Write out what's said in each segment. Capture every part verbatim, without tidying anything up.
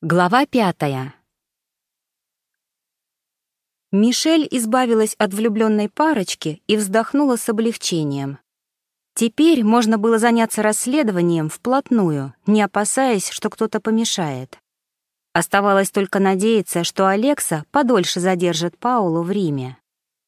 Глава пятая. Мишель избавилась от влюбленной парочки и вздохнула с облегчением. Теперь можно было заняться расследованием вплотную, не опасаясь, что кто-то помешает. Оставалось только надеяться, что Алекса подольше задержит Паулу в Риме.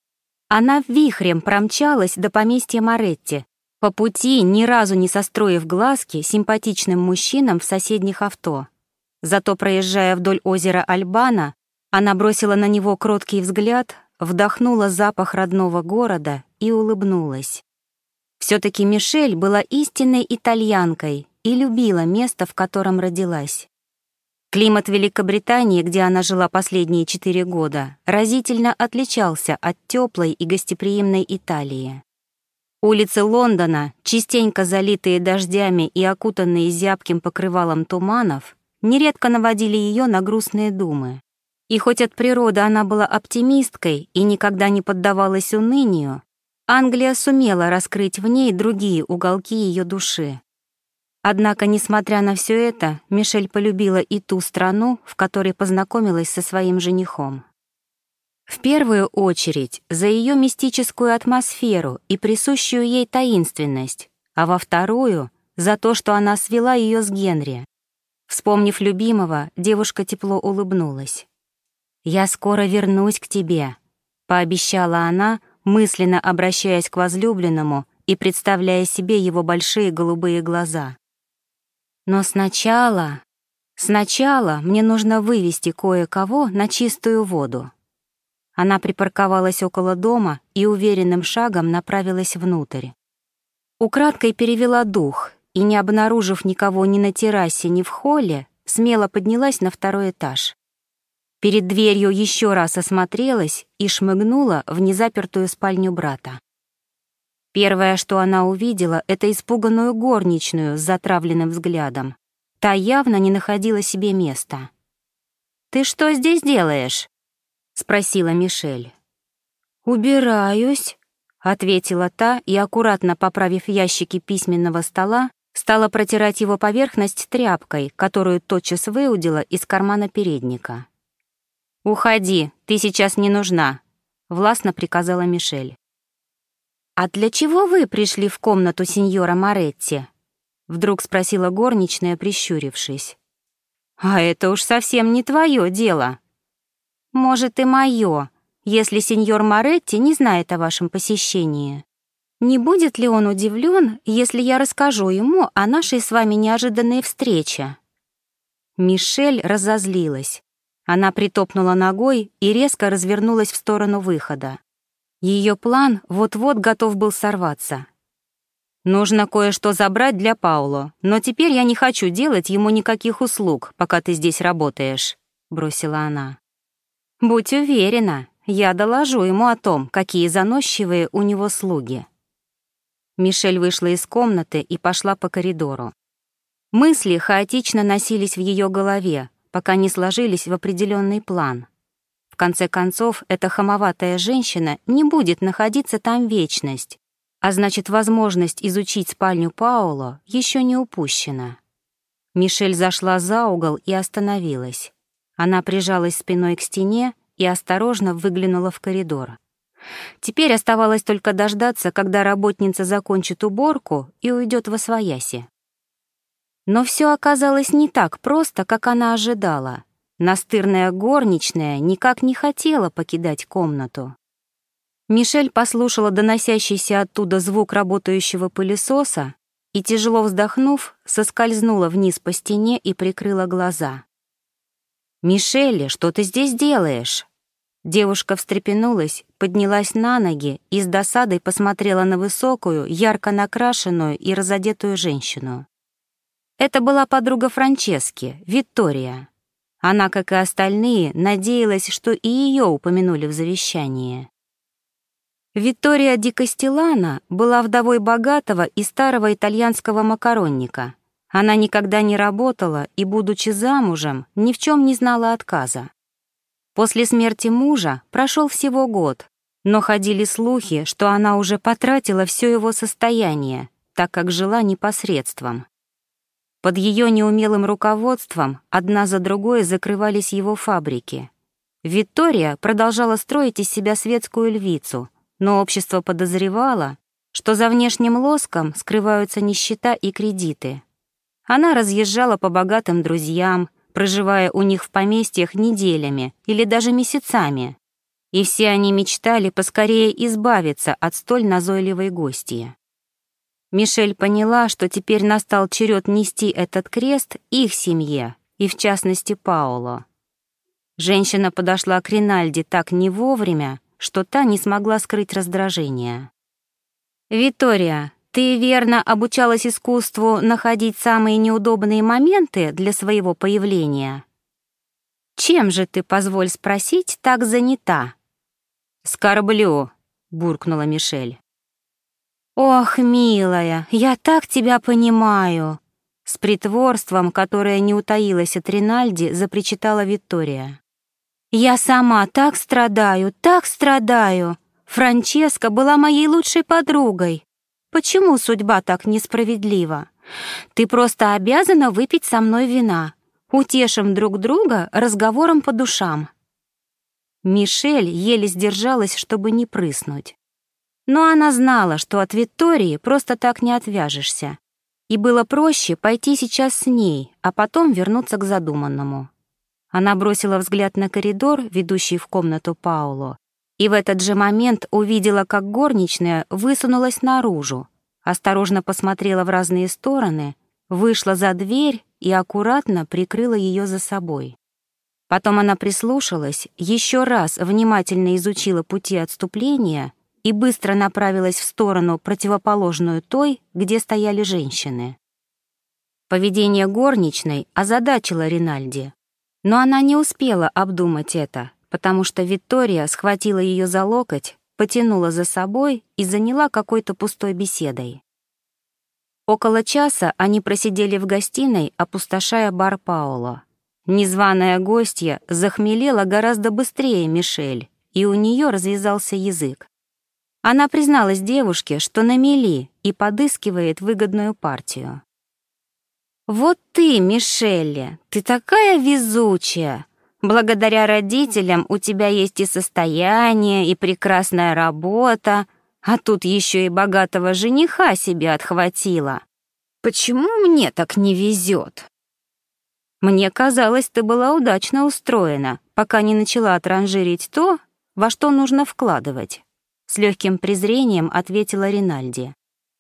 Она вихрем промчалась до поместья Моретти, по пути ни разу не состроив глазки симпатичным мужчинам в соседних авто. Зато, проезжая вдоль озера Альбана, она бросила на него кроткий взгляд, вдохнула запах родного города и улыбнулась. Все-таки Мишель была истинной итальянкой и любила место, в котором родилась. Климат Великобритании, где она жила последние четыре года, разительно отличался от теплой и гостеприимной Италии. Улицы Лондона, частенько залитые дождями и окутанные зябким покрывалом туманов, нередко наводили ее на грустные думы. И хоть от природы она была оптимисткой и никогда не поддавалась унынию, Англия сумела раскрыть в ней другие уголки ее души. Однако, несмотря на все это, Мишель полюбила и ту страну, в которой познакомилась со своим женихом. В первую очередь за ее мистическую атмосферу и присущую ей таинственность, а во вторую — за то, что она свела ее с Генри. Вспомнив любимого, девушка тепло улыбнулась. «Я скоро вернусь к тебе», — пообещала она, мысленно обращаясь к возлюбленному и представляя себе его большие голубые глаза. «Но сначала... сначала мне нужно вывести кое-кого на чистую воду». Она припарковалась около дома и уверенным шагом направилась внутрь. Украдкой перевела дух и, не обнаружив никого ни на террасе, ни в холле, смело поднялась на второй этаж. Перед дверью еще раз осмотрелась и шмыгнула в незапертую спальню брата. Первое, что она увидела, — это испуганную горничную с затравленным взглядом. Та явно не находила себе места. «Ты что здесь делаешь?» — спросила Мишель. «Убираюсь», — ответила та и, аккуратно поправив ящики письменного стола, стала протирать его поверхность тряпкой, которую тотчас выудила из кармана передника. «Уходи, ты сейчас не нужна», — властно приказала Мишель. «А для чего вы пришли в комнату сеньора Моретти?» — вдруг спросила горничная, прищурившись. «А это уж совсем не твое дело». «Может, и мое, если сеньор Моретти не знает о вашем посещении. Не будет ли он удивлен, если я расскажу ему о нашей с вами неожиданной встрече?» Мишель разозлилась. Она притопнула ногой и резко развернулась в сторону выхода. Ее план вот-вот готов был сорваться. «Нужно кое-что забрать для Пауло, но теперь я не хочу делать ему никаких услуг, пока ты здесь работаешь», — бросила она. «Будь уверена, я доложу ему о том, какие заносчивые у него слуги». Мишель вышла из комнаты и пошла по коридору. Мысли хаотично носились в ее голове, пока не сложились в определенный план. В конце концов, эта хамоватая женщина не будет находиться там вечность, а значит, возможность изучить спальню Пауло еще не упущена. Мишель зашла за угол и остановилась. Она прижалась спиной к стене и осторожно выглянула в коридор. Теперь оставалось только дождаться, когда работница закончит уборку и уйдет восвояси. Но все оказалось не так просто, как она ожидала. Настырная горничная никак не хотела покидать комнату. Мишель послушала доносящийся оттуда звук работающего пылесоса и, тяжело вздохнув, соскользнула вниз по стене и прикрыла глаза. «Мишель, что ты здесь делаешь?» Девушка встрепенулась, поднялась на ноги и с досадой посмотрела на высокую, ярко накрашенную и разодетую женщину. Это была подруга Франчески, Виктория. Она, как и остальные, надеялась, что и ее упомянули в завещании. Виктория ди Кастеллано была вдовой богатого и старого итальянского макаронника. Она никогда не работала и, будучи замужем, ни в чем не знала отказа. После смерти мужа прошел всего год, но ходили слухи, что она уже потратила все его состояние, так как жила непосредством. Под ее неумелым руководством одна за другой закрывались его фабрики. Виктория продолжала строить из себя светскую львицу, но общество подозревало, что за внешним лоском скрываются нищета и кредиты. Она разъезжала по богатым друзьям, проживая у них в поместьях неделями или даже месяцами, и все они мечтали поскорее избавиться от столь назойливой гостьи. Мишель поняла, что теперь настал черед нести этот крест их семье, и в частности Паоло. Женщина подошла к Ринальде так не вовремя, что та не смогла скрыть раздражение. «Виктория, ты верно обучалась искусству находить самые неудобные моменты для своего появления? Чем же ты, позволь спросить, так занята?» «Скорблю», — буркнула Мишель. «Ох, милая, я так тебя понимаю!» С притворством, которое не утаилось от Ринальди, запричитала Виктория. «Я сама так страдаю, так страдаю! Франческа была моей лучшей подругой. Почему судьба так несправедлива? Ты просто обязана выпить со мной вина. Утешим друг друга разговором по душам». Мишель еле сдержалась, чтобы не прыснуть. Но она знала, что от Виктории просто так не отвяжешься, и было проще пойти сейчас с ней, а потом вернуться к задуманному. Она бросила взгляд на коридор, ведущий в комнату Паоло, и в этот же момент увидела, как горничная высунулась наружу, осторожно посмотрела в разные стороны, вышла за дверь и аккуратно прикрыла ее за собой. Потом она прислушалась, еще раз внимательно изучила пути отступления и быстро направилась в сторону, противоположную той, где стояли женщины. Поведение горничной озадачило Ринальди, но она не успела обдумать это, потому что Виктория схватила ее за локоть, потянула за собой и заняла какой-то пустой беседой. Около часа они просидели в гостиной, опустошая бар Паоло. Незваная гостья захмелела гораздо быстрее Мишель, и у нее развязался язык. Она призналась девушке, что на мели и подыскивает выгодную партию. «Вот ты, Мишель, ты такая везучая. Благодаря родителям у тебя есть и состояние, и прекрасная работа, а тут еще и богатого жениха себе отхватила. Почему мне так не везет?» «Мне казалось, ты была удачно устроена, пока не начала транжирить то, во что нужно вкладывать», — с легким презрением ответила Ринальди.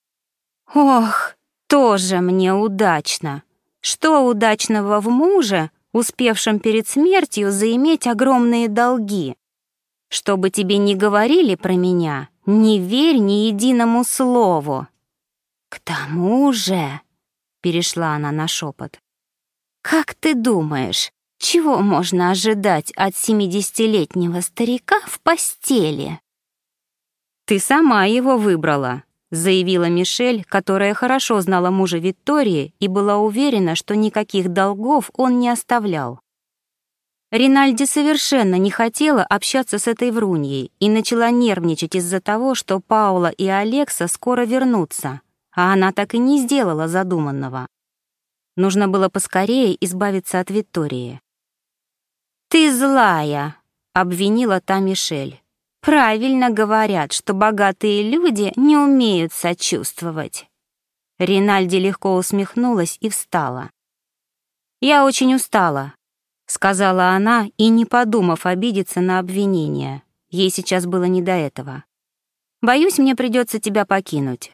«Ох, тоже мне удачно. Что удачного в муже, успевшем перед смертью заиметь огромные долги? Что бы тебе ни говорили про меня, не верь ни единому слову». «К тому же», — перешла она на шепот, «как ты думаешь, чего можно ожидать от семидесятилетнего старика в постели?» «Ты сама его выбрала», — заявила Мишель, которая хорошо знала мужа Виктории и была уверена, что никаких долгов он не оставлял. Ринальди совершенно не хотела общаться с этой вруньей и начала нервничать из-за того, что Паула и Алекса скоро вернутся, а она так и не сделала задуманного. Нужно было поскорее избавиться от Виктории. «Ты злая», — обвинила та Мишель. «Правильно говорят, что богатые люди не умеют сочувствовать». Ринальди легко усмехнулась и встала. «Я очень устала», — сказала она, и не подумав обидеться на обвинение. Ей сейчас было не до этого. «Боюсь, мне придется тебя покинуть».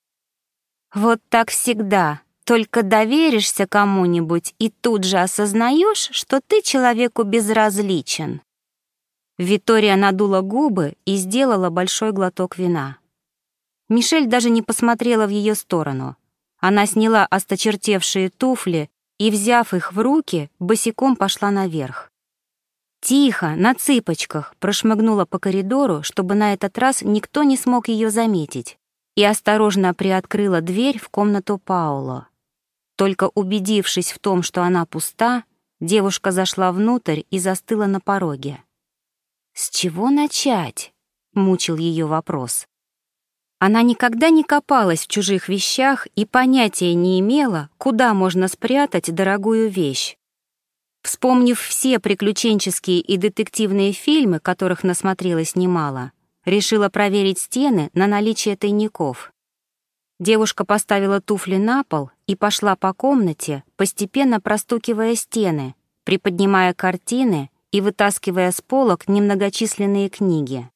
«Вот так всегда. Только доверишься кому-нибудь и тут же осознаешь, что ты человеку безразличен». Виктория надула губы и сделала большой глоток вина. Мишель даже не посмотрела в ее сторону. Она сняла осточертевшие туфли и, взяв их в руки, босиком пошла наверх. Тихо, на цыпочках, прошмыгнула по коридору, чтобы на этот раз никто не смог ее заметить, и осторожно приоткрыла дверь в комнату Паоло. Только убедившись в том, что она пуста, девушка зашла внутрь и застыла на пороге. «С чего начать?» — мучил ее вопрос. Она никогда не копалась в чужих вещах и понятия не имела, куда можно спрятать дорогую вещь. Вспомнив все приключенческие и детективные фильмы, которых насмотрелась немало, решила проверить стены на наличие тайников. Девушка поставила туфли на пол и пошла по комнате, постепенно простукивая стены, приподнимая картины и вытаскивая с полок немногочисленные книги.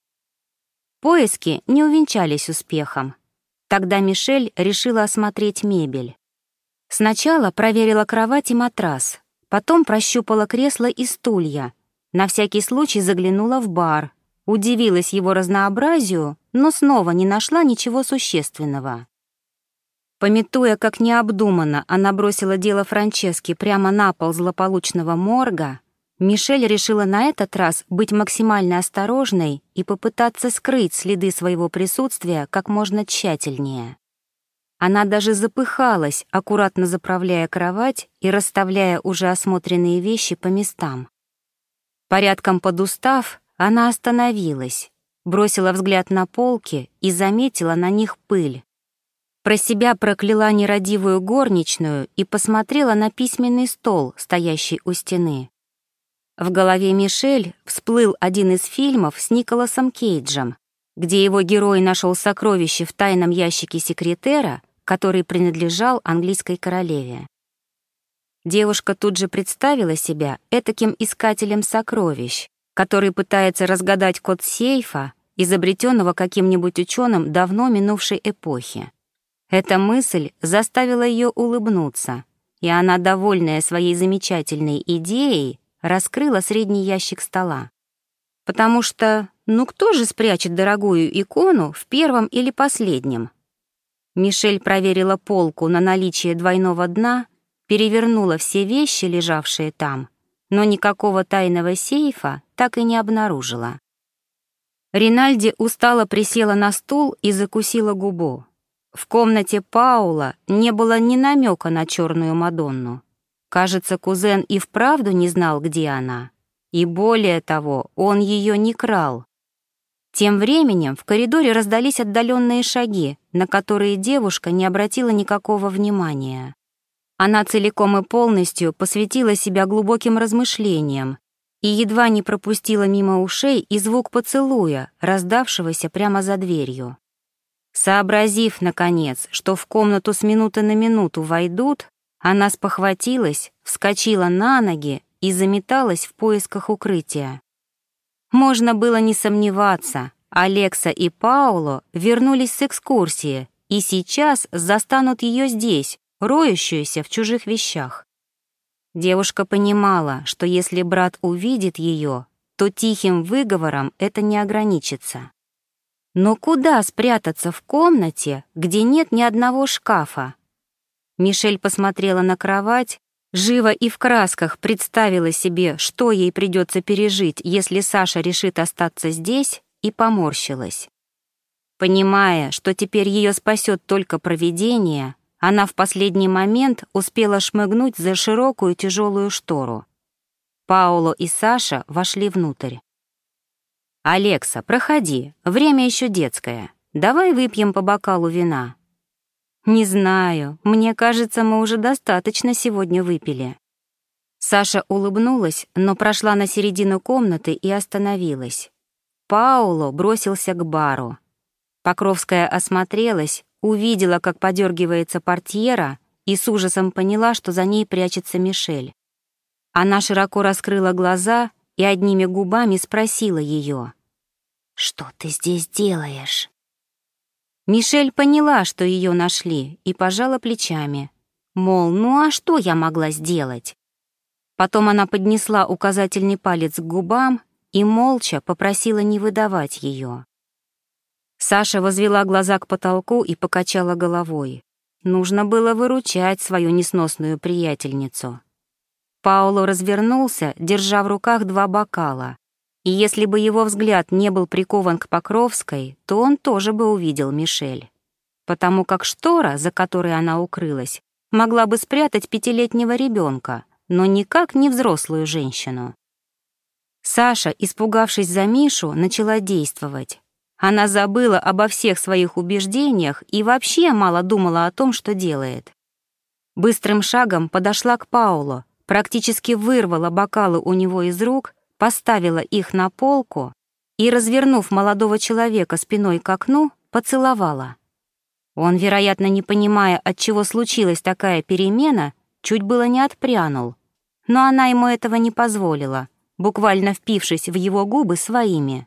Поиски не увенчались успехом. Тогда Мишель решила осмотреть мебель. Сначала проверила кровать и матрас, потом прощупала кресла и стулья, на всякий случай заглянула в бар, удивилась его разнообразию, но снова не нашла ничего существенного. Памятуя, как необдуманно она бросила дело Франчески прямо на пол злополучного морга, Мишель решила на этот раз быть максимально осторожной и попытаться скрыть следы своего присутствия как можно тщательнее. Она даже запыхалась, аккуратно заправляя кровать и расставляя уже осмотренные вещи по местам. Порядком подустав, она остановилась, бросила взгляд на полки и заметила на них пыль. Про себя прокляла нерадивую горничную и посмотрела на письменный стол, стоящий у стены. В голове Мишель всплыл один из фильмов с Николасом Кейджем, где его герой нашел сокровище в тайном ящике секретера, который принадлежал английской королеве. Девушка тут же представила себя этаким искателем сокровищ, который пытается разгадать код сейфа, изобретенного каким-нибудь ученым давно минувшей эпохи. Эта мысль заставила ее улыбнуться, и она, довольная своей замечательной идеей, раскрыла средний ящик стола. Потому что, ну кто же спрячет дорогую икону в первом или последнем? Мишель проверила полку на наличие двойного дна, перевернула все вещи, лежавшие там, но никакого тайного сейфа так и не обнаружила. Ринальди устало присела на стул и закусила губу. В комнате Паула не было ни намека на черную Мадонну. Кажется, кузен и вправду не знал, где она. И более того, он ее не крал. Тем временем в коридоре раздались отдаленные шаги, на которые девушка не обратила никакого внимания. Она целиком и полностью посвятила себя глубоким размышлениям и едва не пропустила мимо ушей и звук поцелуя, раздавшегося прямо за дверью. Сообразив, наконец, что в комнату с минуты на минуту войдут, она спохватилась, вскочила на ноги и заметалась в поисках укрытия. Можно было не сомневаться, Алекса и Пауло вернулись с экскурсии и сейчас застанут ее здесь, роющуюся в чужих вещах. Девушка понимала, что если брат увидит ее, то тихим выговором это не ограничится. Но куда спрятаться в комнате, где нет ни одного шкафа? Мишель посмотрела на кровать, живо и в красках представила себе, что ей придется пережить, если Саша решит остаться здесь, и поморщилась. Понимая, что теперь ее спасет только провидение, она в последний момент успела шмыгнуть за широкую тяжелую штору. Пауло и Саша вошли внутрь. «Алекса, проходи, время еще детское. Давай выпьем по бокалу вина». «Не знаю, мне кажется, мы уже достаточно сегодня выпили». Саша улыбнулась, но прошла на середину комнаты и остановилась. Пауло бросился к бару. Покровская осмотрелась, увидела, как подергивается портьера, и с ужасом поняла, что за ней прячется Мишель. Она широко раскрыла глаза и одними губами спросила ее: «Что ты здесь делаешь?» Мишель поняла, что ее нашли, и пожала плечами. Мол, ну а что я могла сделать? Потом она поднесла указательный палец к губам и молча попросила не выдавать ее. Саша возвела глаза к потолку и покачала головой. Нужно было выручать свою несносную приятельницу. Пауло развернулся, держа в руках два бокала. И если бы его взгляд не был прикован к Покровской, то он тоже бы увидел Мишель. Потому как штора, за которой она укрылась, могла бы спрятать пятилетнего ребенка, но никак не взрослую женщину. Саша, испугавшись за Мишу, начала действовать. Она забыла обо всех своих убеждениях и вообще мало думала о том, что делает. Быстрым шагом подошла к Паулу, практически вырвала бокалы у него из рук, поставила их на полку и, развернув молодого человека спиной к окну, поцеловала. Он, вероятно, не понимая, от чего случилась такая перемена, чуть было не отпрянул, но она ему этого не позволила, буквально впившись в его губы своими.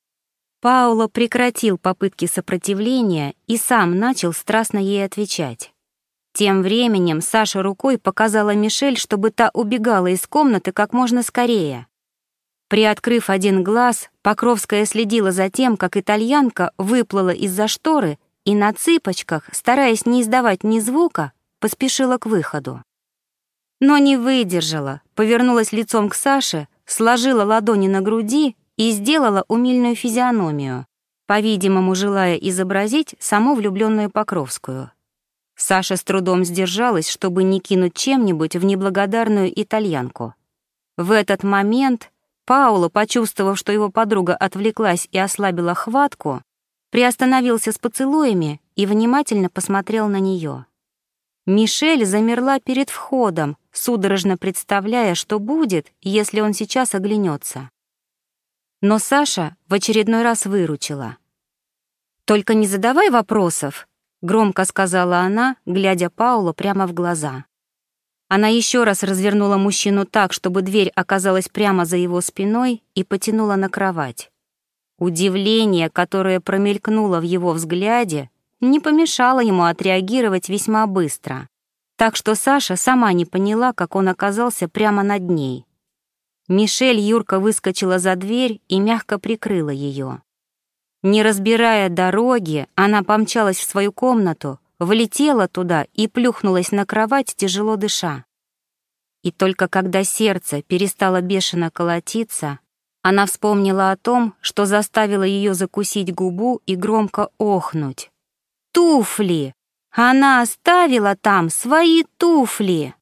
Пауло прекратил попытки сопротивления и сам начал страстно ей отвечать. Тем временем Саша рукой показала Мишель, чтобы та убегала из комнаты как можно скорее. Приоткрыв один глаз, Покровская следила за тем, как итальянка выплыла из-за шторы и на цыпочках, стараясь не издавать ни звука, поспешила к выходу. Но не выдержала, повернулась лицом к Саше, сложила ладони на груди и сделала умильную физиономию, по-видимому, желая изобразить саму влюбленную Покровскую. Саша с трудом сдержалась, чтобы не кинуть чем-нибудь в неблагодарную итальянку. В этот момент Пауло, почувствовав, что его подруга отвлеклась и ослабила хватку, приостановился с поцелуями и внимательно посмотрел на нее. Мишель замерла перед входом, судорожно представляя, что будет, если он сейчас оглянется. Но Саша в очередной раз выручила. «Только не задавай вопросов», — громко сказала она, глядя Паулу прямо в глаза. Она еще раз развернула мужчину так, чтобы дверь оказалась прямо за его спиной, и потянула на кровать. Удивление, которое промелькнуло в его взгляде, не помешало ему отреагировать весьма быстро, так что Саша сама не поняла, как он оказался прямо над ней. Мишель юрко выскочила за дверь и мягко прикрыла ее. Не разбирая дороги, она помчалась в свою комнату, влетела туда и плюхнулась на кровать, тяжело дыша. И только когда сердце перестало бешено колотиться, она вспомнила о том, что заставило ее закусить губу и громко охнуть. Туфли! Она оставила там свои туфли!